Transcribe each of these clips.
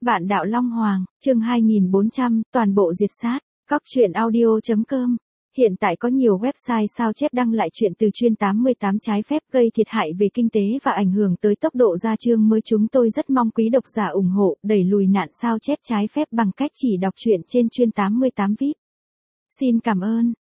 Vạn đạo Long Hoàng, chương 2400, toàn bộ diệt sát. Góc truyện audio.com. Hiện tại có nhiều website sao chép đăng lại chuyện từ chuyên 88 trái phép gây thiệt hại về kinh tế và ảnh hưởng tới tốc độ ra chương mới. Chúng tôi rất mong quý độc giả ủng hộ, đẩy lùi nạn sao chép trái phép bằng cách chỉ đọc truyện trên chuyên 88 VIP. Xin cảm ơn,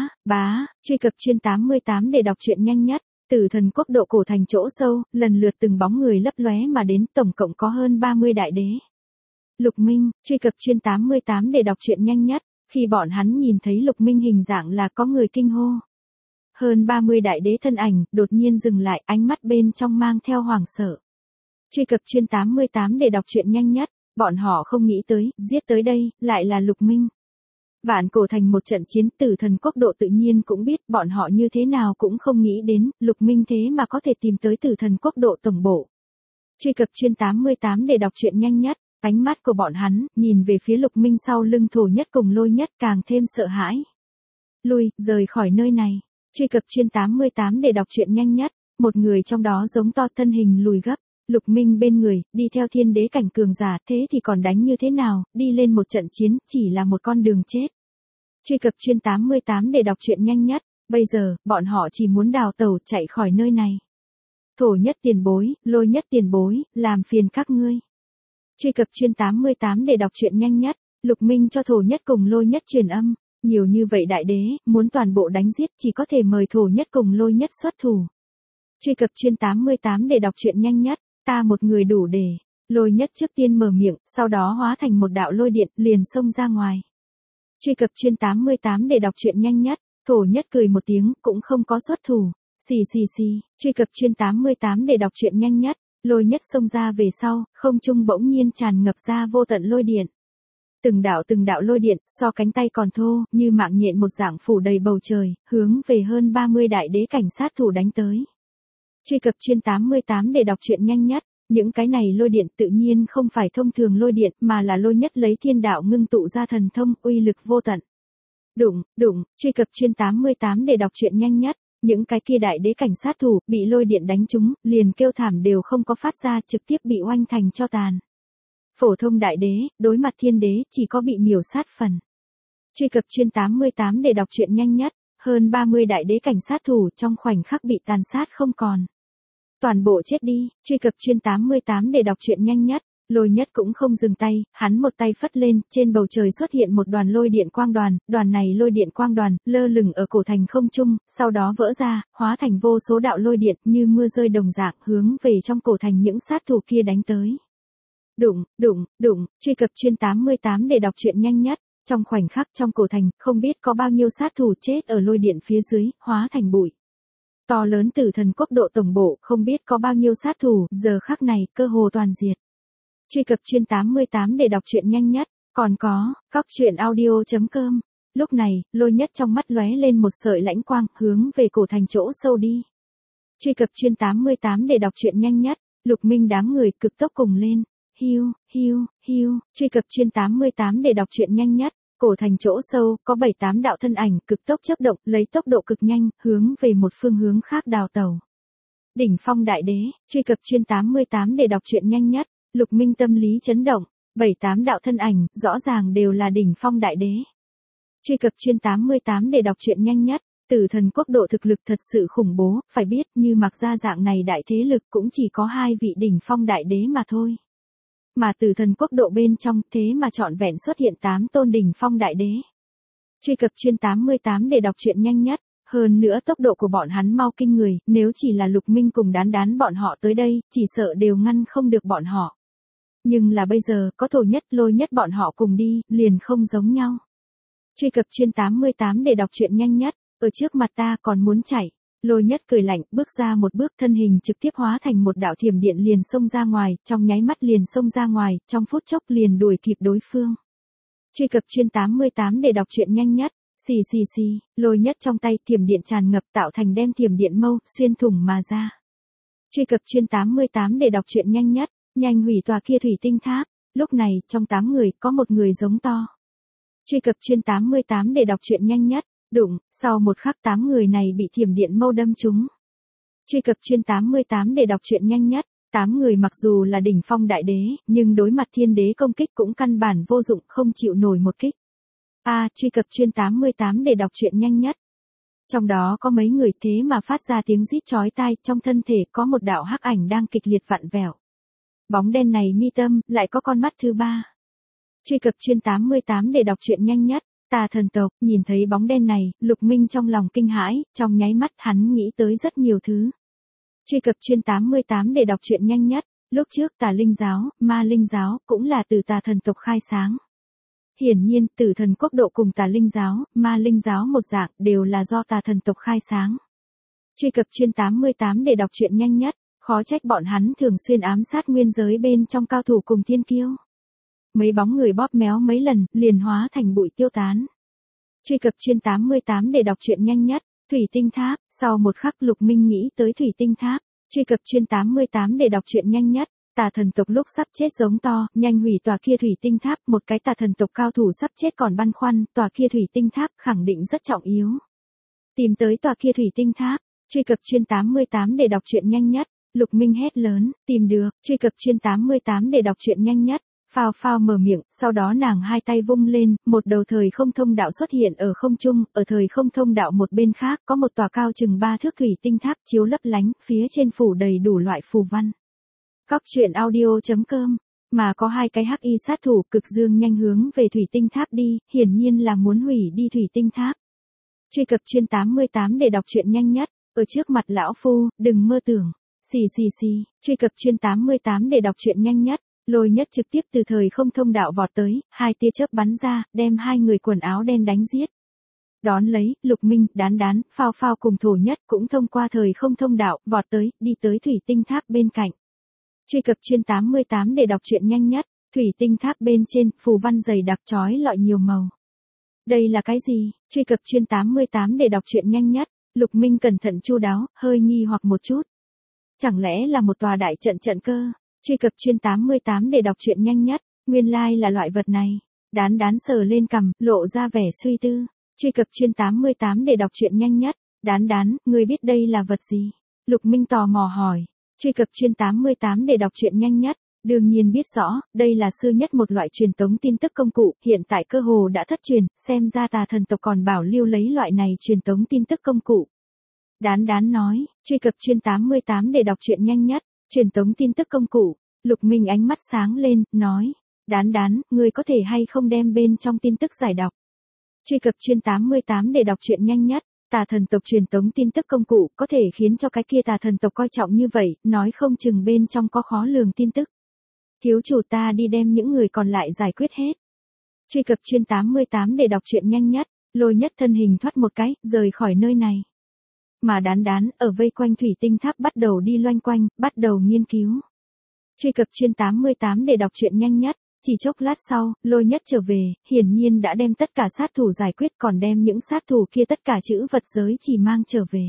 truy cập chuyên 88 để đọc truyện nhanh nhất. Tử thần quốc độ cổ thành chỗ sâu, lần lượt từng bóng người lấp lóe mà đến, tổng cộng có hơn 30 đại đế. Lục Minh, truy cập chuyên 88 để đọc truyện nhanh nhất. Khi bọn hắn nhìn thấy Lục Minh hình dạng là có người kinh hô. Hơn 30 đại đế thân ảnh, đột nhiên dừng lại, ánh mắt bên trong mang theo hoảng sợ. Truy cập chuyên 88 để đọc truyện nhanh nhất, bọn họ không nghĩ tới, giết tới đây, lại là Lục Minh. Vạn cổ thành một trận chiến, tử thần quốc độ tự nhiên cũng biết, bọn họ như thế nào cũng không nghĩ đến, Lục Minh thế mà có thể tìm tới tử thần quốc độ tổng bộ. Truy cập chuyên 88 để đọc truyện nhanh nhất. Ánh mắt của bọn hắn, nhìn về phía Lục Minh sau lưng Thổ Nhất cùng Lôi Nhất càng thêm sợ hãi. Lui, rời khỏi nơi này. Truy cập chuyên 88 để đọc truyện nhanh nhất. Một người trong đó giống to, thân hình lùi gấp. Lục Minh bên người, đi theo thiên đế cảnh cường giả, thế thì còn đánh như thế nào, đi lên một trận chiến, chỉ là một con đường chết. Truy cập chuyên 88 để đọc truyện nhanh nhất. Bây giờ, bọn họ chỉ muốn đào tẩu, chạy khỏi nơi này. Thổ Nhất tiền bối, Lôi Nhất tiền bối, làm phiền các ngươi. Truy cập chuyên 88 để đọc truyện nhanh nhất. Lục Minh cho Thổ Nhất cùng Lôi Nhất truyền âm. Nhiều như vậy đại đế, muốn toàn bộ đánh giết, chỉ có thể mời Thổ Nhất cùng Lôi Nhất xuất thủ. Truy cập chuyên 88 để đọc truyện nhanh nhất. Ta một người đủ để. Lôi Nhất trước tiên mở miệng, sau đó hóa thành một đạo lôi điện, liền xông ra ngoài. Truy cập chuyên 88 để đọc truyện nhanh nhất. Thổ Nhất cười một tiếng, cũng không có xuất thủ. Xì. Truy cập chuyên 88 để đọc truyện nhanh nhất. Lôi Nhất xông ra về sau, không trung bỗng nhiên tràn ngập ra vô tận lôi điện. Từng đạo lôi điện, so cánh tay còn thô, như mạng nhện một dạng phủ đầy bầu trời, hướng về hơn 30 đại đế cảnh sát thủ đánh tới. Truy cập chuyên 88 để đọc truyện nhanh nhất. Những cái này lôi điện tự nhiên không phải thông thường lôi điện, mà là Lôi Nhất lấy thiên đạo ngưng tụ ra thần thông, uy lực vô tận. Đụng, truy cập chuyên 88 để đọc truyện nhanh nhất. Những cái kia đại đế cảnh sát thủ, bị lôi điện đánh trúng, liền kêu thảm đều không có phát ra, trực tiếp bị oanh thành cho tàn. Phổ thông đại đế, đối mặt thiên đế, chỉ có bị miểu sát phần. Truy cập chuyên 88 để đọc truyện nhanh nhất. Hơn 30 đại đế cảnh sát thủ trong khoảnh khắc bị tàn sát không còn. Toàn bộ chết đi. Truy cập chuyên 88 để đọc truyện nhanh nhất. Lôi Nhất cũng không dừng tay, hắn một tay phất lên, trên bầu trời xuất hiện một đoàn lôi điện quang đoàn, đoàn này lôi điện quang đoàn, lơ lửng ở cổ thành không trung, sau đó vỡ ra, hóa thành vô số đạo lôi điện, như mưa rơi đồng dạng, hướng về trong cổ thành những sát thủ kia đánh tới. Đụng, truy cập chuyên 88 để đọc truyện nhanh nhất. Trong khoảnh khắc trong cổ thành, không biết có bao nhiêu sát thủ chết ở lôi điện phía dưới, hóa thành bụi. To lớn tử thần quốc độ tổng bộ, không biết có bao nhiêu sát thủ, giờ khắc này, cơ hồ toàn diệt. Truy cập chuyên 88 để đọc truyện nhanh nhất. Còn có, góc truyện audio.com. Lúc này, Lôi Nhất trong mắt lóe lên một sợi lãnh quang, hướng về cổ thành chỗ sâu đi. Truy cập chuyên 88 để đọc truyện nhanh nhất. Lục Minh đám người cực tốc cùng lên. Hiu. Truy cập chuyên 88 để đọc truyện nhanh nhất. Cổ thành chỗ sâu, có 7-8 đạo thân ảnh, cực tốc chớp động, lấy tốc độ cực nhanh, hướng về một phương hướng khác đào tẩu. Đỉnh phong đại đế, truy cập chuyên 88 để đọc truyện nhanh nhất. Lục Minh tâm lý chấn động, 7-8 đạo thân ảnh, rõ ràng đều là đỉnh phong đại đế. Truy cập chuyên 88 để đọc truyện nhanh nhất. Tử thần quốc độ thực lực thật sự khủng bố, phải biết, như Mặc Gia dạng này đại thế lực cũng chỉ có 2 vị đỉnh phong đại đế mà thôi. Mà tử thần quốc độ bên trong, thế mà trọn vẹn xuất hiện 8 tôn đỉnh phong đại đế. Truy cập chuyên 88 để đọc truyện nhanh nhất. Hơn nữa tốc độ của bọn hắn mau kinh người, nếu chỉ là Lục Minh cùng đán bọn họ tới đây, chỉ sợ đều ngăn không được bọn họ. Nhưng là bây giờ, có Thổ Nhất, Lôi Nhất bọn họ cùng đi, liền không giống nhau. Truy cập chuyên 88 để đọc truyện nhanh nhất. Ở trước mặt ta còn muốn chạy. Lôi Nhất cười lạnh, bước ra một bước, thân hình trực tiếp hóa thành một đạo thiểm điện liền xông ra ngoài, trong nháy mắt liền xông ra ngoài, trong phút chốc liền đuổi kịp đối phương. Truy cập chuyên 88 để đọc truyện nhanh nhất. Xì. Lôi Nhất trong tay thiểm điện tràn ngập, tạo thành đem thiểm điện mâu, xuyên thủng mà ra. Truy cập chuyên 88 để đọc truyện nhanh nhất. Nhanh hủy tòa kia thủy tinh tháp. Lúc này, trong 8 người, có một người giống to. Truy cập chuyên 88 để đọc truyện nhanh nhất. Đụng, sau một khắc 8 người này bị thiểm điện mâu đâm trúng. Truy cập chuyên 88 để đọc truyện nhanh nhất. 8 người mặc dù là đỉnh phong đại đế, nhưng đối mặt thiên đế công kích cũng căn bản vô dụng, không chịu nổi một kích. Truy cập chuyên 88 để đọc truyện nhanh nhất. Trong đó có mấy người thế mà phát ra tiếng rít chói tai, trong thân thể có một đạo hắc ảnh đang kịch liệt vặn vẹo. Bóng đen này mi tâm, lại có con mắt thứ ba. Truy cập chuyên 88 để đọc truyện nhanh nhất. Tà thần tộc, nhìn thấy bóng đen này, Lục Minh trong lòng kinh hãi, trong nháy mắt hắn nghĩ tới rất nhiều thứ. Truy cập chuyên 88 để đọc truyện nhanh nhất. Lúc trước Tà Linh giáo, Ma Linh giáo cũng là từ Tà thần tộc khai sáng. Hiển nhiên, Tử Thần Quốc độ cùng Tà Linh giáo, Ma Linh giáo một dạng đều là do Tà thần tộc khai sáng. Truy cập chuyên 88 để đọc truyện nhanh nhất. Khó trách bọn hắn thường xuyên ám sát nguyên giới bên trong cao thủ cùng thiên kiêu. Mấy bóng người bóp méo mấy lần, liền hóa thành bụi tiêu tán. Truy cập chuyên 88 để đọc truyện nhanh nhất. Thủy tinh tháp, sau một khắc Lục Minh nghĩ tới thủy tinh tháp. Truy cập chuyên 88 để đọc truyện nhanh nhất. Tà thần tộc lúc sắp chết giống to, nhanh hủy tòa kia thủy tinh tháp, một cái tà thần tộc cao thủ sắp chết còn băn khoăn, tòa kia thủy tinh tháp khẳng định rất trọng yếu. Tìm tới tòa kia thủy tinh tháp. Truy cập chuyên 88 để đọc truyện nhanh nhất. Lục Minh hét lớn, tìm được. Truy cập chuyên 88 để đọc truyện nhanh nhất. Phao Phao mở miệng, sau đó nàng hai tay vung lên, một đầu thời không thông đạo xuất hiện ở không trung, ở thời không thông đạo một bên khác có một tòa cao chừng 3 thước thủy tinh tháp chiếu lấp lánh, phía trên phủ đầy đủ loại phù văn. Cóc truyện audio.com, mà có hai cái hắc y sát thủ cực dương nhanh hướng về thủy tinh tháp đi, hiển nhiên là muốn hủy đi thủy tinh tháp. Truy cập chuyên 88 để đọc truyện nhanh nhất, ở trước mặt lão phu, đừng mơ tưởng. Xì. Truy cập chuyên 88 để đọc truyện nhanh nhất. Lôi Nhất trực tiếp từ thời không thông đạo vọt tới, hai tia chớp bắn ra, đem hai người quần áo đen đánh giết. Đón lấy, Lục Minh, Đán, Phao Phao cùng Thổ Nhất cũng thông qua thời không thông đạo, vọt tới, đi tới thủy tinh tháp bên cạnh. Truy cập chuyên 88 để đọc truyện nhanh nhất. Thủy tinh tháp bên trên, phù văn dày đặc chói lọi nhiều màu. Đây là cái gì? Truy cập chuyên 88 để đọc truyện nhanh nhất. Lục Minh cẩn thận chu đáo, hơi nghi hoặc một chút. Chẳng lẽ là một tòa đại trận cơ? Truy cập chuyên 88 để đọc truyện nhanh nhất. Nguyên lai là loại vật này. Đán sờ lên cằm, lộ ra vẻ suy tư. Truy cập chuyên 88 để đọc truyện nhanh nhất. Đán, ngươi biết đây là vật gì? Lục Minh tò mò hỏi. Truy cập chuyên 88 để đọc truyện nhanh nhất. Đương nhiên biết rõ, đây là xưa nhất một loại truyền tống tin tức công cụ, hiện tại cơ hồ đã thất truyền, xem ra Tà thần tộc còn bảo lưu lấy loại này truyền tống tin tức công cụ. Đán nói, truy cập chuyên 88 để đọc truyện nhanh nhất. Truyền tống tin tức công cụ. Lục Minh ánh mắt sáng lên, nói. Đán, ngươi có thể hay không đem bên trong tin tức giải đọc. Truy cập chuyên 88 để đọc truyện nhanh nhất. Tà thần tộc truyền tống tin tức công cụ có thể khiến cho cái kia tà thần tộc coi trọng như vậy, nói không chừng bên trong có khó lường tin tức. Thiếu chủ ta đi đem những người còn lại giải quyết hết. Truy cập chuyên 88 để đọc truyện nhanh nhất. Lôi Nhất thân hình thoát một cái, rời khỏi nơi này. Mà Đán ở vây quanh thủy tinh tháp bắt đầu đi loanh quanh, bắt đầu nghiên cứu. Truy cập chuyên 88 để đọc truyện nhanh nhất. Chỉ chốc lát sau, Lôi Nhất trở về, hiển nhiên đã đem tất cả sát thủ giải quyết, còn đem những sát thủ kia tất cả chữ vật giới chỉ mang trở về.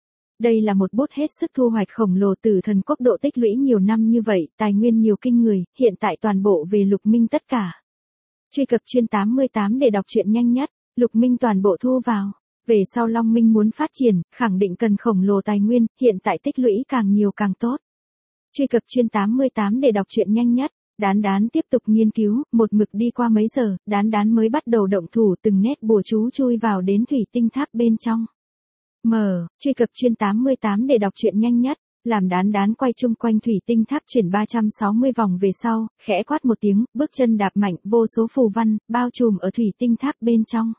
Đây là một bút hết sức thu hoạch khổng lồ. Tử Thần Quốc độ tích lũy nhiều năm như vậy, tài nguyên nhiều kinh người, hiện tại toàn bộ về Lục Minh tất cả. Truy cập chuyên 88 để đọc truyện nhanh nhất. Lục Minh toàn bộ thu vào. Về sau Long Minh muốn phát triển, khẳng định cần khổng lồ tài nguyên, hiện tại tích lũy càng nhiều càng tốt. Truy cập chuyên 88 để đọc truyện nhanh nhất. Đán tiếp tục nghiên cứu, một mực đi qua mấy giờ, Đán mới bắt đầu động thủ, từng nét bùa chú chui vào đến thủy tinh tháp bên trong. Truy cập chuyên 88 để đọc truyện nhanh nhất. Làm Đán quay chung quanh thủy tinh tháp chuyển 360 vòng về sau, khẽ quát một tiếng, bước chân đạp mạnh, vô số phù văn bao trùm ở thủy tinh tháp bên trong.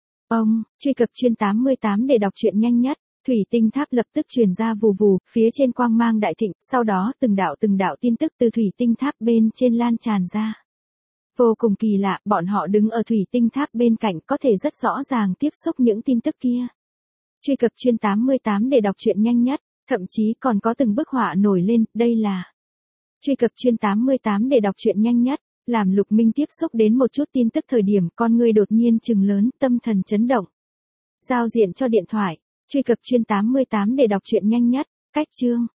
Truy cập chuyên 88 để đọc truyện nhanh nhất. Thủy tinh tháp lập tức truyền ra vù vù, phía trên quang mang đại thịnh, sau đó từng đạo tin tức từ thủy tinh tháp bên trên lan tràn ra. Vô cùng kỳ lạ, bọn họ đứng ở thủy tinh tháp bên cạnh có thể rất rõ ràng tiếp xúc những tin tức kia. Truy cập chuyên 88 để đọc truyện nhanh nhất, thậm chí còn có từng bức họa nổi lên, đây là. Truy cập chuyên 88 để đọc truyện nhanh nhất. Làm Lục Minh tiếp xúc đến một chút tin tức thời điểm, con người đột nhiên trừng lớn, tâm thần chấn động. Giao diện cho điện thoại. Truy cập chuyên 88 để đọc truyện nhanh nhất. Cách chương.